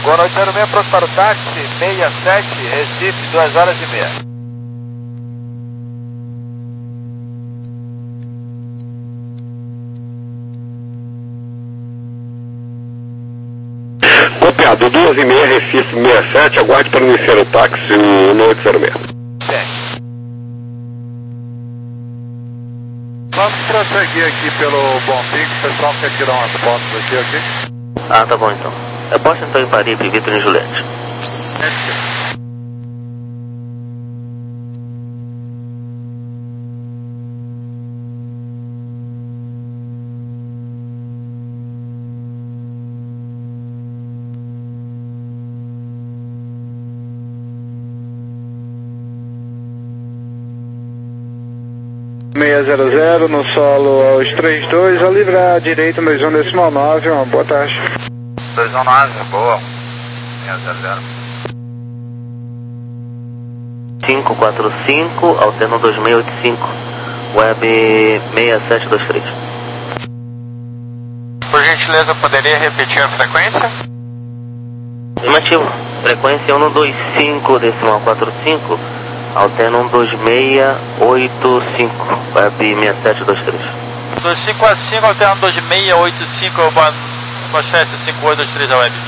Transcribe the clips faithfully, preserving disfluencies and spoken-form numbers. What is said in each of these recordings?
Boa noite, zero seis, pronto para o táxi, sessenta e sete, Recife, duas horas e meia. Copiado, duas e meia, Recife, sessenta e sete, aguarde para iniciar o táxi, o noite zero seis. Sim. Vamos prosseguir aqui pelo Bom Fim, o pessoal quer tirar umas fotos aqui, ok? Ah, tá bom então. É posto então em Paripe, Vitor e Juliette. É, seis zero zero no solo aos trinta e dois, a livrar à direita, dois um decimal nove, uma boa tarde. dois um nove, boa. seis zero zero. cinco quatro cinco, alterno dois seis oito cinco, web seis sete dois três. Por gentileza, poderia repetir a frequência? Afirmativo. Frequência um dois cinco, decimal quatro cinco, alterno dois seis oito cinco, web seis sete dois três. dois cinco quatro cinco, alterno dois seis oito cinco, manchete cinco oito dois três, a web.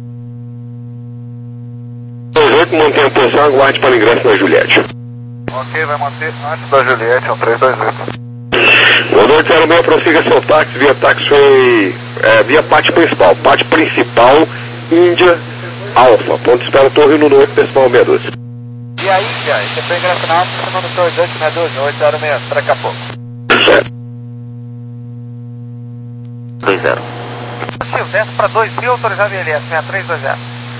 dois oito, mantém a posição, aguarde para o ingresso na Juliette. Ok, vai manter antes da Juliette, é um três dois oito. Boa noite, zero seis, prossiga seu táxi via táxi, é, via pátio principal. Pátio principal, Índia, Alfa. Ponto de espera, Torre no noite, decimal sessenta e dois. E aí, Índia, esse foi ingresso na alta, segundo dois oito seis dois, oito zero seis, para daqui a pouco. dois zero. Sim, desce para dois mil, autorizado I L S, seis três dois zero.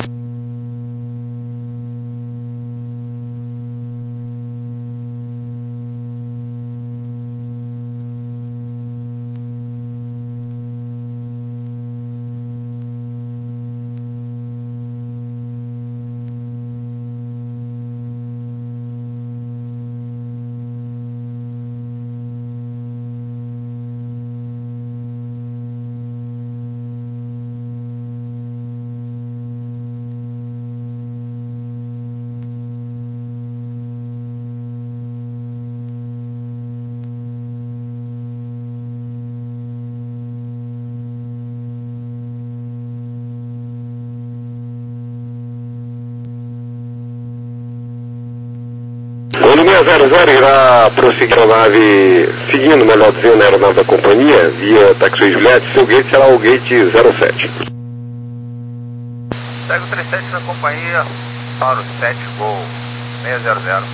Quando seis zero zero irá prosseguir a nave, seguindo, melhor dizendo, a aeronave da companhia, via Taxi Juliette, seu gate será o gate zero sete. Pega o trinta e sete na companhia, para o sete, gol seis zero zero.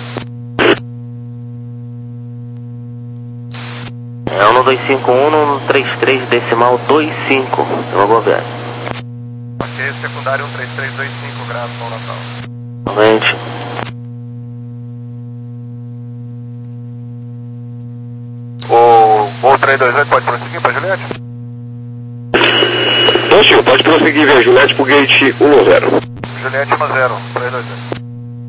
É um dois cinco um, um três três, decimal dois cinco. Tem uma boa viagem. Ok, secundário um três três dois cinco graus, São Natal. Novamente. O voo três dois oito pode prosseguir para Juliette? Então, senhor, pode prosseguir via Juliette para o gate cento e zero. Juliette um zero, três dois oito.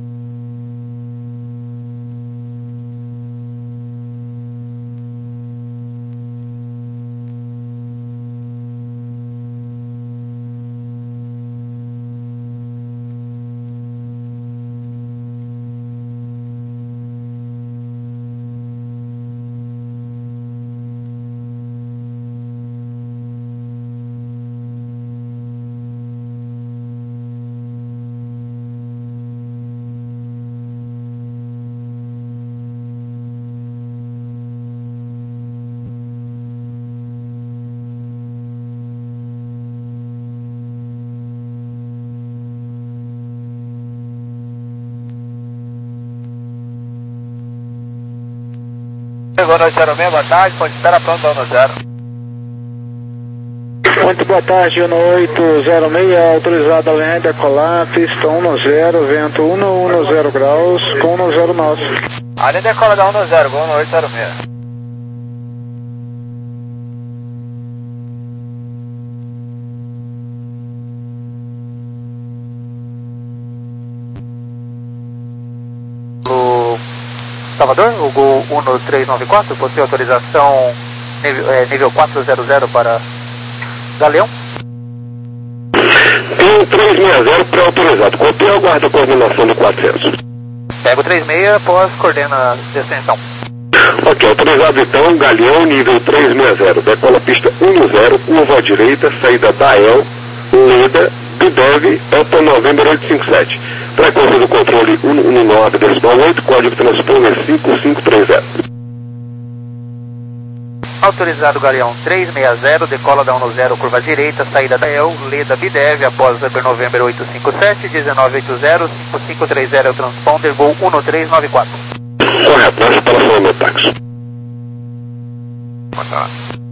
Boa noite, zero seis, boa tarde, pode esperar pronto, Uno zero. Muito boa tarde, Uno oito zero seis, autorizado a linha decolar, pista um zero, vento um zero graus, com um zero nove. A linha decola da um zero, Uno oito zero seis. Salvador, o Gol um três nove quatro, possui autorização nível, é, nível quatrocentos para Galeão. Tem três seis zero pré-autorizado. Copiou, aguarda a coordenação do quatrocentos. Pego três seis após coordena de extensão. Ok, autorizado então, Galeão, nível três seis zero. Decola pista um zero, curva à direita, saída da El, Leda, Bidev, Alfa November oito cinco sete. Frequência do controle um um nove decimal oito, código transponder cinco cinco três zero. Autorizado Galeão três seis zero, decola da um zero, curva direita, saída da El, Leda Bidev, após Alfa November oito cinco sete, dezenove oito zero, cinco cinco três zero é o transponder, voo um três nove quatro. Correto, nós para o meu táxi. Tá.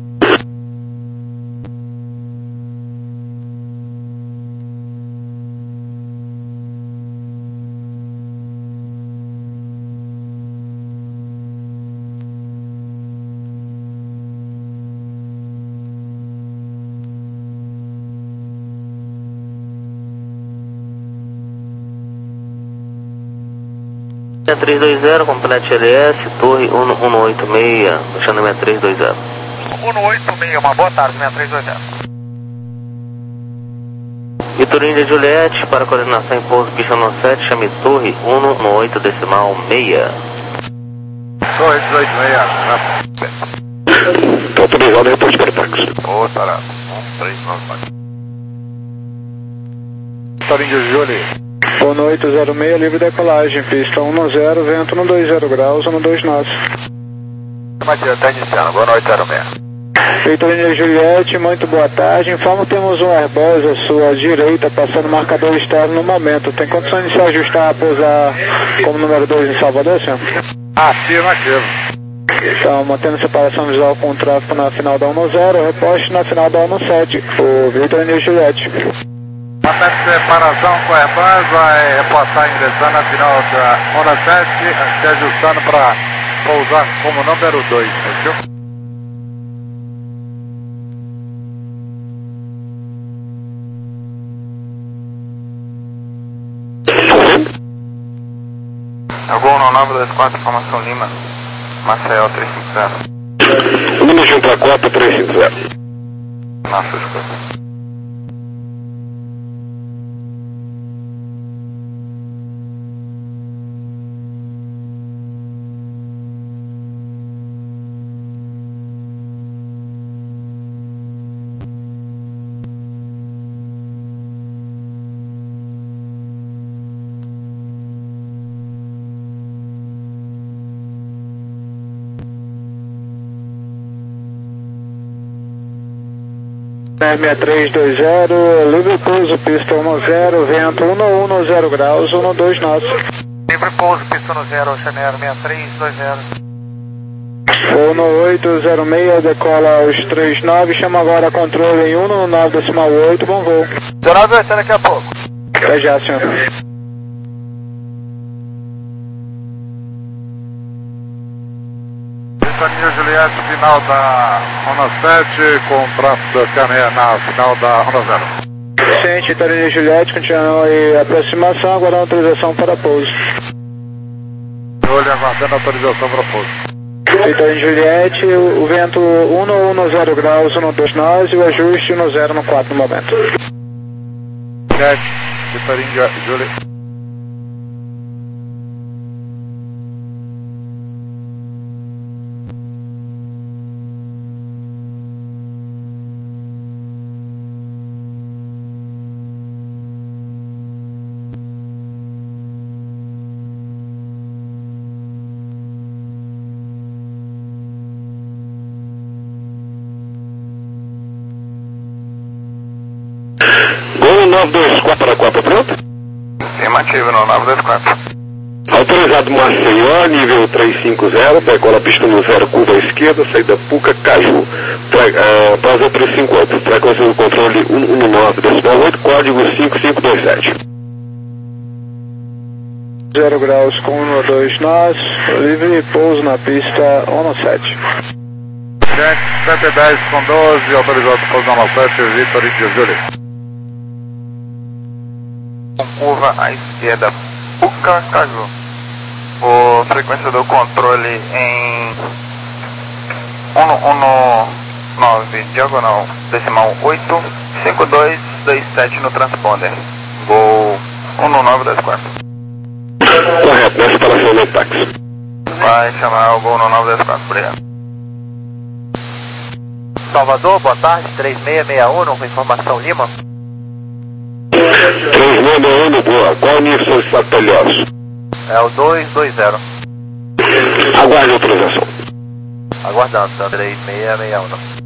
três dois zero, complete L S, torre um um oito seis, puxando seis três dois zero. um oito seis, uma boa tarde, seis três dois zero. Vitor Índia Juliette, para coordenação em pouso, pista no sete, chame torre um um oito decimal seis. Torre dezoito seis, Está autorizado, reporte para o táxi. ô, tarado, um três nove quatro. Vitor Índia Juliette. Boa noite, zero seis, livre decolagem, pista um zero, vento um dois zero graus, um dois nove. Matheus, está iniciando, boa noite, zero seis. Vitor Índia Juliette, muito boa tarde. Informo que temos um Airbus à sua direita, passando marcador externo no momento. Tem condições de se ajustar a pousar como número dois em Salvador, senhor? Afirmativo. Então, mantendo separação visual com o tráfego na final da um zero, reposte na final da um sete, o Vitor Índia Juliette. Mantendo separação com a Airbus, vai reportar ingressando na final da Honda sete, se ajustando para pousar como número dois, entendeu? É o Gol nove dois quatro, informação Lima, Maceió três cinco zero. Número de um para quatro, três cinco zero. Nossa, escuta. seis três dois zero, livre pouso, pista um zero, vento um um zero graus, um dois nove. Livre pouso, pista um zero, Chanel seis três dois zero. um oito zero seis, decola aos três nove, chama agora controle em um nove decimal oito, bom voo. dezenove vai ser daqui a pouco. Até já, senhor. Vitor Juliette, final da Honda sete, com tráfego da Caneia na final da Honda zero. Ciente, Vitor Juliette, continua em aproximação, aguardando autorização para pouso. Olho aguardando autorização para pouso. Vitor Juliette, o, o vento um um zero graus, um dois nove, e o ajuste um zero no quatro no momento. sete, Vitor Juliette. Gol nove dois quatro para quatro, pronto? Afirmativo no nove dois quatro. Autorizado Maceió, nível três cinco zero, decola pista no zero, curva à esquerda, saída Puca, Caju. Uh, Pausa três cinco oito, frequência do controle um um nove decimal oito, código cinco cinco dois sete. zero graus com um dois nove, livre pouso na pista um sete. sete dez com doze, autorizado pouso na sete, Vitor Juliette. Com curva à esquerda, Puca, Caju. O frequência do controle em um um nove, diagonal, decimal oito, cinco dois dois sete no transponder. Voo um nove dois quatro. Correto, nessa instalação no táxi. Vai chamar o Gol um nove dois quatro, obrigado. Salvador, boa tarde, três seis seis um, com informação Lima. três seis seis um, boa. Qual o nível solicitado pelo Ilhéus? É o dois dois zero. Aguarde a autorização. Aguardando, então, três seis seis um.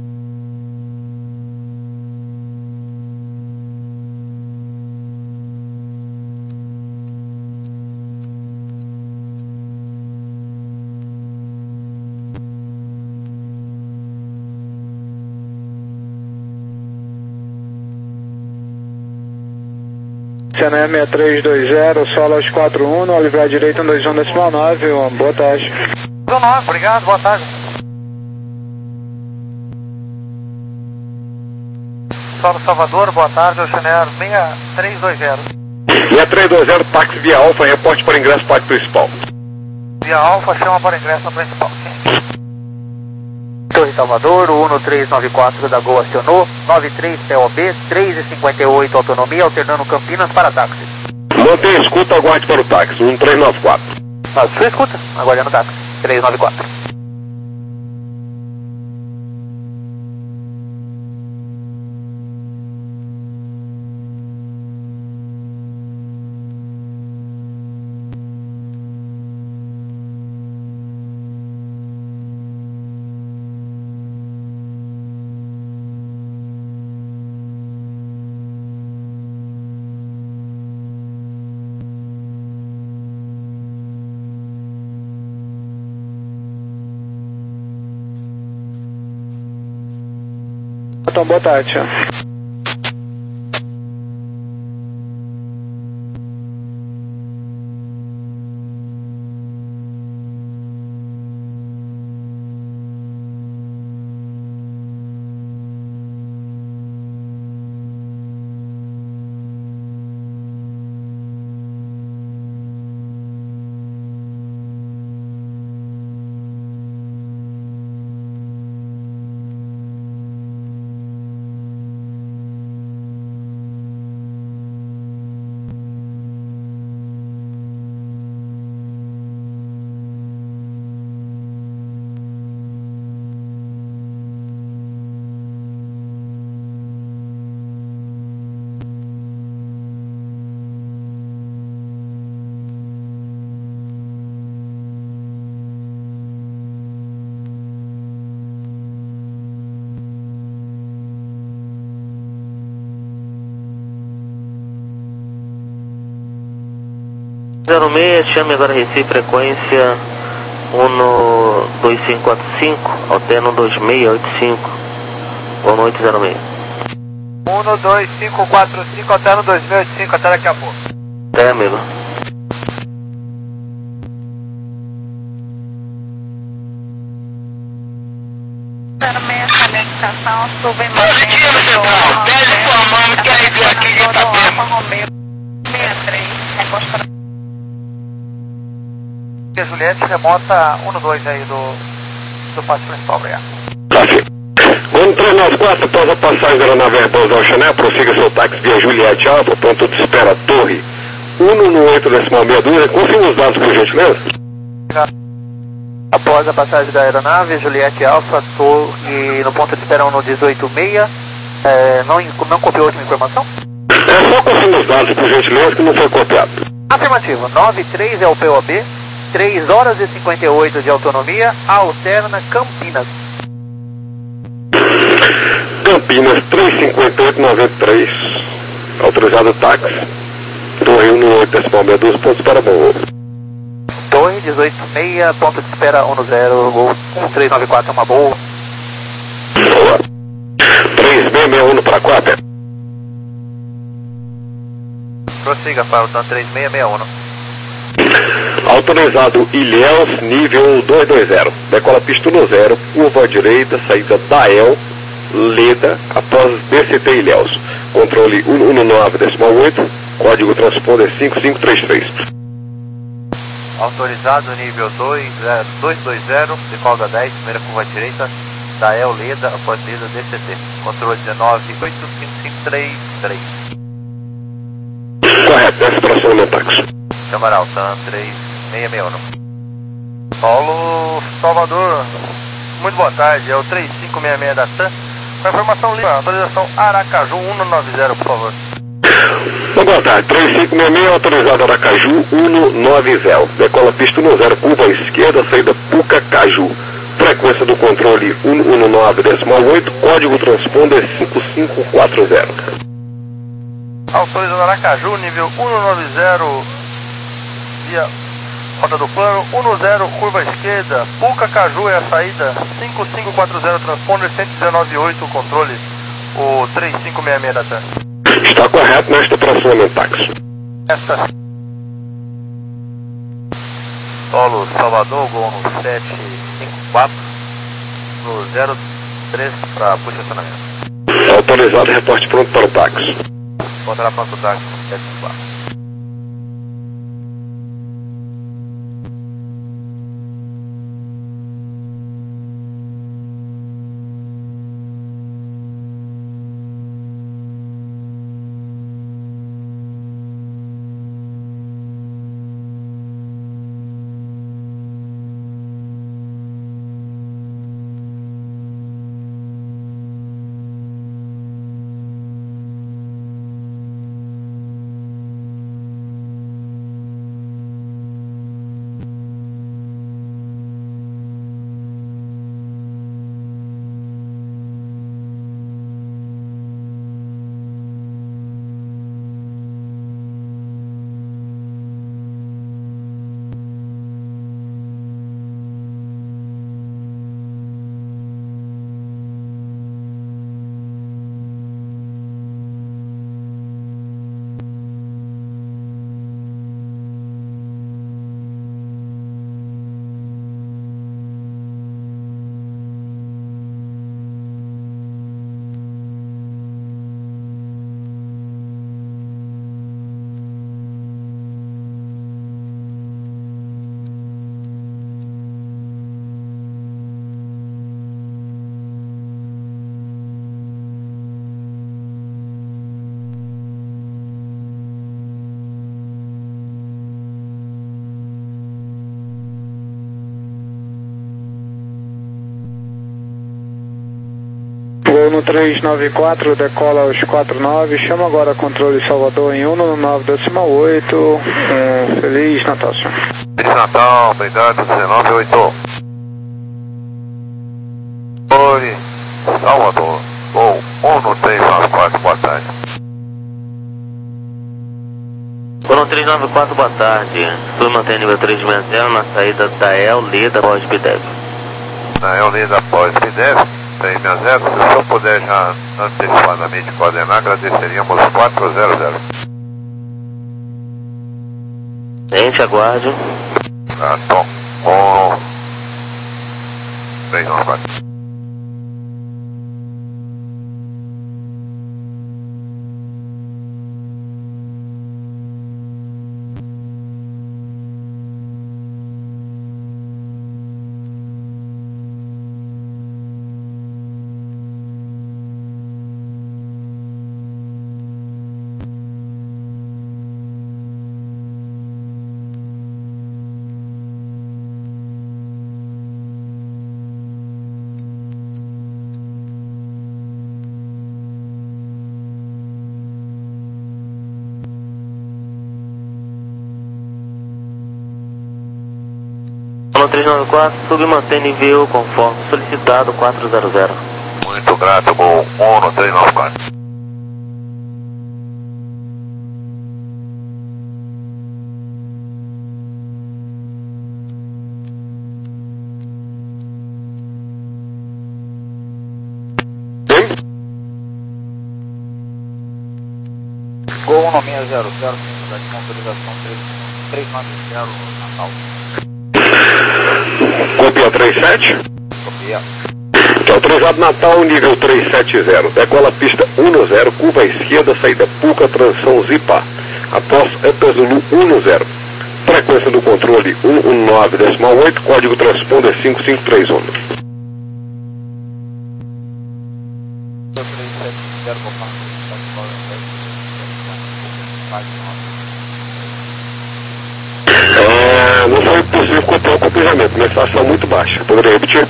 C N M é três dois zero, Solas quatro um, Oliveira direita um dois um decimal nove, uma boa tarde. nove, obrigado, boa tarde. Solo Salvador, boa tarde, Oceaneiro seis três dois zero. seis três dois zero, táxi via Alfa, reporte para ingresso parque principal. Via Alfa, chama para ingresso no principal, sim. Torre Salvador, o um três nove quatro da Gol acionou, nove três P O B, três e cinquenta e oito autonomia, alternando Campinas para táxi. Mantenha escuta, aguarde para o táxi, um três nove quatro. Ah, sua escuta, aguardando táxi, três nove quatro. Então, boa tarde. zero seis, chame agora Recife, frequência um dois cinco quatro cinco, alterno dois seis oito cinco. Boa noite, zero seis. um dois cinco quatro cinco, alterno dois seis oito cinco, até daqui a pouco. É, amigo. zero seis, conexação, subemantendo. Pede sua mãe, quer ir aqui de Itapema. Romeu, sessenta e três, reposto. Juliette, remota um dois aí do, do pátio principal, obrigado. um três nove quatro, após a passagem da aeronave Airbus ao Chanel, prossiga seu táxi via Juliette Alfa, ponto de espera Torre um oito decimal seis dois, confirma os dados por gentileza. Após a passagem da aeronave, Juliette Alfa, Torre no ponto de espera um dezoito seis, é, não, não copiou outra informação? É só confirma os dados por gentileza que não foi copiado. Afirmativo, nove três é o P O B, três horas e cinquenta e oito de autonomia, alterna Campinas. Campinas três cinquenta e oito noventa e três, autorizado táxi, Torre um oito decimal seis dois, pontos para bom. Torre dezoito seis, ponto de espera um zero, um três nove quatro, uma boa. Boa. três seis seis um para quatro. Prossiga, Falcon três seis seis um. Autorizado Ilhéus, nível dois dois zero. Decola pista um zero, curva à direita, saída da E L, Leda, após D C T Ilhéus. Controle um nove decimal oito, código transponder cinco cinco três três. Autorizado nível dois dois zero, decola dez, primeira curva à direita, Dael Leda, após Leda D C T. Controle dezenove oito cinco cinco três três. Correto, desce para cima no táxi. Camaral, TAM três seis seis um. Paulo Salvador, muito boa tarde, é o três cinco seis seis da TAM. Com a informação livre, autorização Aracaju cento e noventa, por favor. Boa tarde, três cinco seis seis, autorizado Aracaju cento e noventa. Decola pista um zero, curva à esquerda, saída Pucacaju. Frequência do controle cento e nove decimal oito, código transponder cinco cinco quatro zero. Autorizado Aracaju, nível cento e noventa, via roda do plano, dez, curva à esquerda, Pucacaju é a saída, cinco cinco quatro zero, transponder cento e dezenove oito, controle, o três cinco seis seis da TAM. Está correto nesta próxima táxi. Esta. Solo Salvador, gol no sete cinco quatro, no zero três para posicionamento. Autorizado, reporte pronto para o táxi. Voltará para o táxi no sete cinco quatro. Gol no três nove quatro, decola aos quatro nove, chama agora controle Salvador em cento e nove decimal oito. Um, Feliz Natal, senhor. Feliz Natal, obrigado, dezenove oito. Oi, Salvador, gol um no três nove quatro, boa tarde. Gol no três nove quatro, boa tarde. Sul mantém nível três seis zero na saída da El Leda após B D E V. Da El Leda após B D E V. três seis zero, se o senhor puder já antecipadamente coordenar, agradeceríamos quatro zero zero. Gente, aguarde. Ah, Tom, um, três nove quatro. três nove quatro, submantém nível conforme solicitado quatro zero zero. Muito grato, gol um no três nove quatro. Gol no seis zero zero, com autorização três nove zero, Natal. Copia três sete. Copia. Autorizado Natal, nível três sete zero. Decola pista um zero, curva à esquerda, saída Puca, transição Zipa. Após Eta Zulu um zero. Frequência do controle cento e nove decimal oito, código transponder cinco cinco três um. três sete zero, É, não foi possível comprar o comprimento, mas estação muito baixa. Poderia repetir?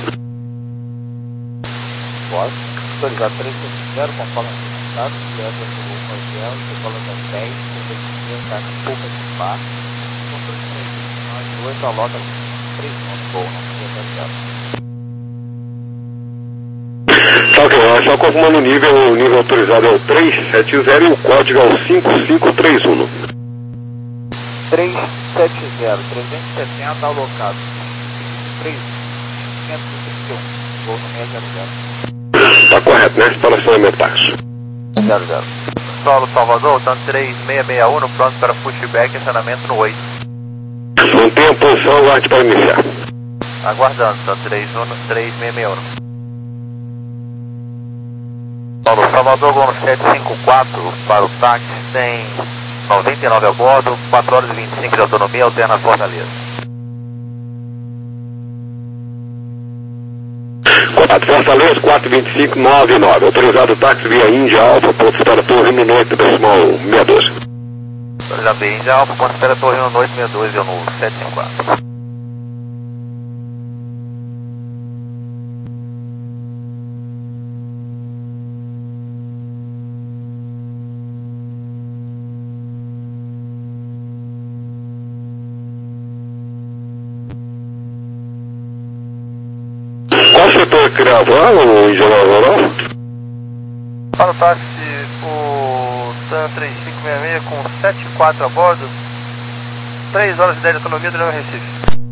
Pode. Autorizado três sete zero, conforme estado, direto do hotel, decola das dez, convertido, carga pouca de bar, controle de três, nós dois, a lota três pontos, boa, não podia estar. Tá ok, só confirmando o nível, o nível autorizado é o três sete zero e o código é o cinco cinco três um. três sete zero, trezentos e setenta alocado. três quinhentos e trinta e um, voo no seis zero zero. Tá correto, né? Instalação é Metax. zero zero. Solo Salvador, tanto três seis seis um, pronto para pushback, acionamento no oito. Mantenha a posição, aguarde para iniciar. Aguardando, tanto três seis seis um. Solo Salvador, voo no sete cinco quatro para o táxi, tem noventa e nove a bordo, quatro horas e vinte e cinco de autonomia, alterna Fortaleza. Contato Fortaleza, quatro vinte e cinco noventa e nove. Autorizado o táxi via Índia Alfa, ponto para Torre no noite decimal seiscentos e doze. Autorizado via Índia Alfa, ponto para Torre no noite sessenta e dois, eu no sete cinco quatro. Qual setor que gravar, o engenheiro rural? Para o táxi, o TAM três cinco seis seis com sete quatro a bordo, três horas e dez de autonomia do Leão Recife.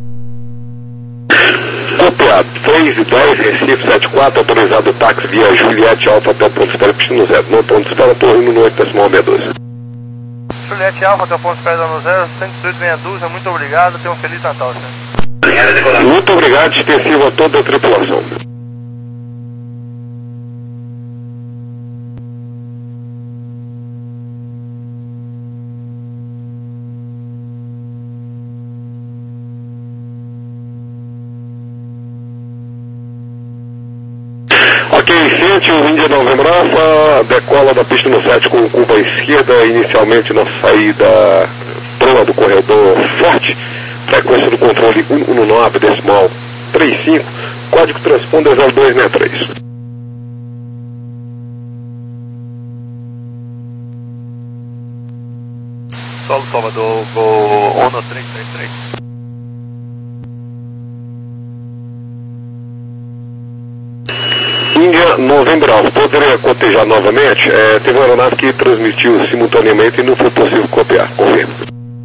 Copiado, três e dez, Recife sete quatro, autorizado o táxi via Juliette Alfa até o ponto de espera Pistino Zero, no ponto de espera Torre no noite decimal seiscentos e doze. Juliette Alfa até o ponto de espera no zero, cento e oito meia dúzia, muito obrigado, tenha um feliz Natal, senhor. Muito obrigado, extensivo a toda a tripulação. Ok, sente o Índia Novembro Alfa, decola da pista no sete com curva à esquerda, inicialmente na saída proa do corredor forte. Frequência do controle cento e dezenove, decimal trinta e cinco, código transponder zero dois seis três. Solo Salvador, voo um no três três três. Índia Novembro Alfa, poderia cotejar novamente? É, teve uma aeronave que transmitiu simultaneamente e não foi possível copiar, confirmo.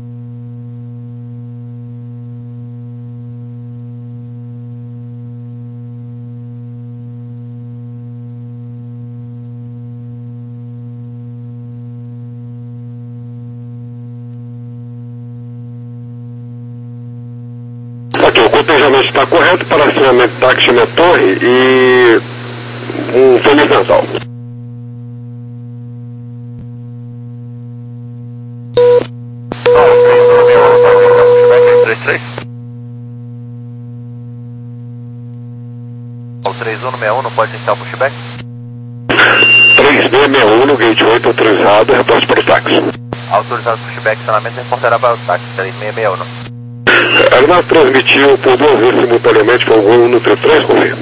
Ok, o cotejamento está correto para acionamento da táxi na torre e um Feliz Natal. O três um seis um não pode iniciar o pushback? três seis seis um no gate oito autorizado, reporte para o táxi. Autorizado pushback, acionamento reportará para o táxi três seis seis um. A aeronave transmitiu por duas vezes simultaneamente para o voo um no trinta e três, confirma.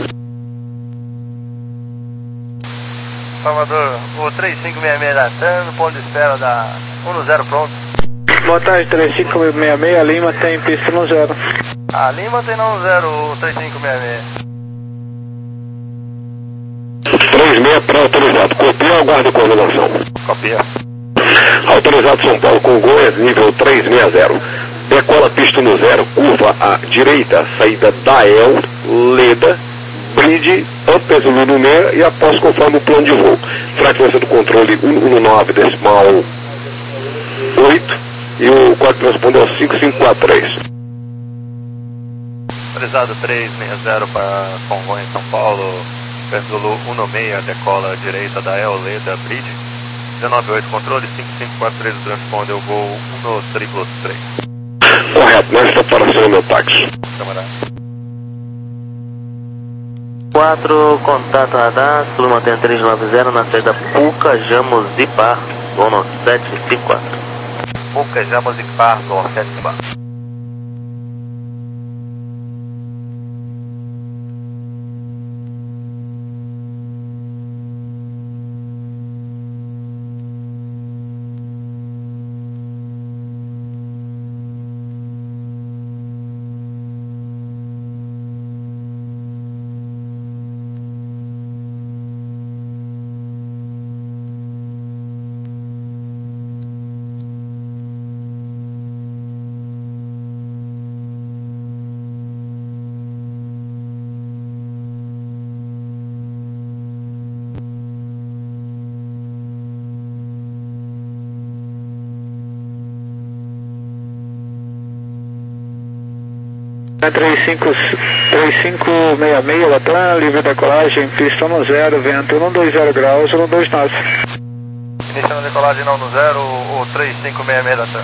Salvador, o três cinco seis seis da TAM, no ponto de espera da um no zero pronto. Boa tarde, três cinco seis seis, a Lima tem pista no zero. A Lima tem não zero, o três cinco seis seis. três seis para autorizado, copia, aguarda coordenação. Copia. Autorizado São Paulo Congonhas, nível três seis zero. Decola pista no zero, curva à direita, saída da El, Leda, Bridge, Ampes Lulu meia e após conforme o plano de voo. Frequência do controle cento e dezenove, decimal oito e o código transponder ao cinco cinco quatro três. Autorizado três seis zero para Congonhas, São Paulo, Zulu um no meia, decola à direita da El, Leda, Bridge, dezenove oito, controle cinco cinco quatro três, o transponder o voo um no triplo três. Correto, nesta separação é meu táxi. Camarada. quatro, contato radar, submantendo três nove zero na saída Puca, Jamos e Par, Dono sete cinco quatro. Puca, Jamos e Par, Dono sete cinco quatro. três cinco seis seis, Latam, livre decolagem, pista um zero, vento um dois zero graus, um dois nove. Iniciando decolagem na um zero, o três cinco seis seis Latam.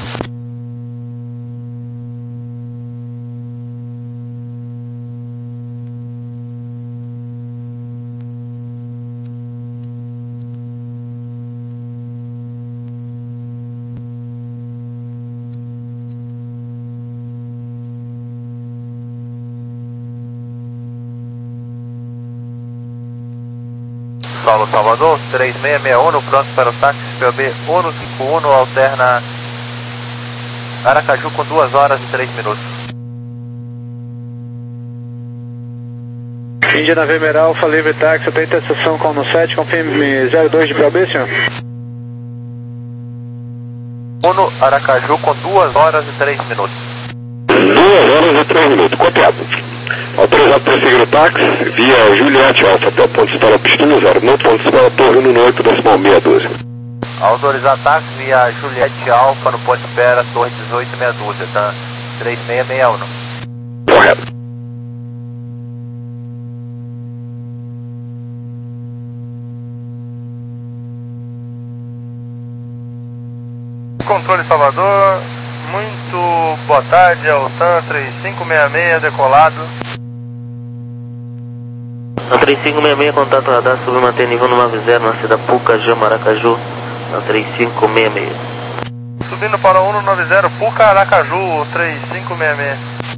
Paulo Salvador, três seis seis um, pronto para o táxi P O B um cinco um, alterna Aracaju com duas horas e três minutos. Índia na Vemeral, Alfa Livre Táxi, tem interseção com o sete, confirme zero dois de P O B, senhor? um, Aracaju com duas horas e três minutos. duas horas e três minutos, copiado. Autorizado para seguir o táxi via Juliette Alfa até o ponto de espera pista um zero, no ponto de espera Torre no oito, decimal seis doze. Autorizado táxi via Juliette Alfa no ponto de espera Torre dezoito, meia dúzia, tá? três seis seis um. Correto. Controle Salvador, muito boa tarde, Altan três cinco seis seis, decolado. Na três cinco seis seis, contato radar, submanter nível nove zero na saída Puca, Jama, Aracaju, na três cinco seis seis. Subindo para o um nove zero, Puca, Aracaju, três cinco seis seis.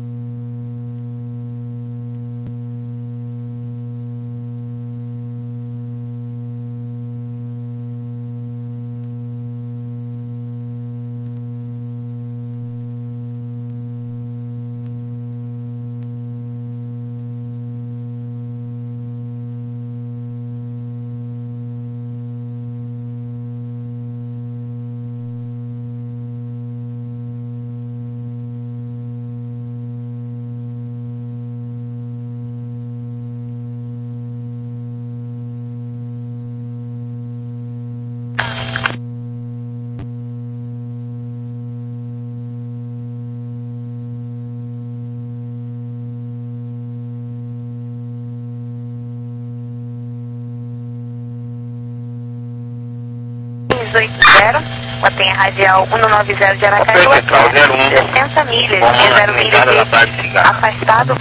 oito zero, mantém a radial um nove zero de Aracaju, sessenta milhas, zero milhas afastado.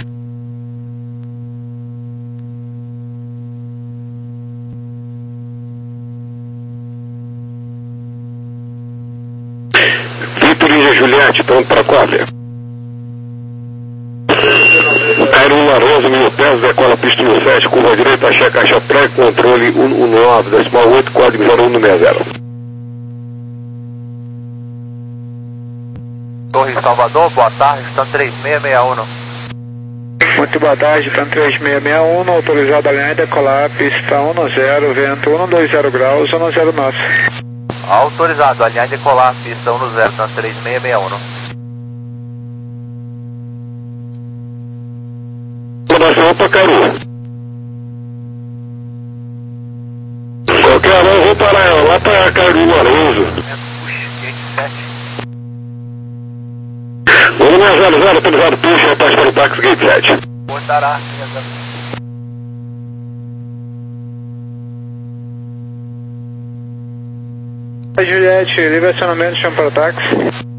Vitor Índia Juliette, pronto para Coabra. Cairo Laroso, mil pés, decola pista no sete, curva direita, checa caixa pré, controle um um nove, decimal oito, código zero um seis zero. Torre Salvador, boa tarde, estão três seis seis um. Muito boa tarde, estão três seis seis um, autorizado a linha e decolar, pista um zero, vento um dois zero graus, um zero nove. Autorizado, alinhar e decolar, pista um zero, tá três seis seis um. Coração para Caru. Qualquer hora eu vou parar ela, lá para Caru Laroso. um zero zero, autorizado, puxa, rapaz, para o táxi Gate sete. Botará, Juliette, livre acionamento, chama para o táxi.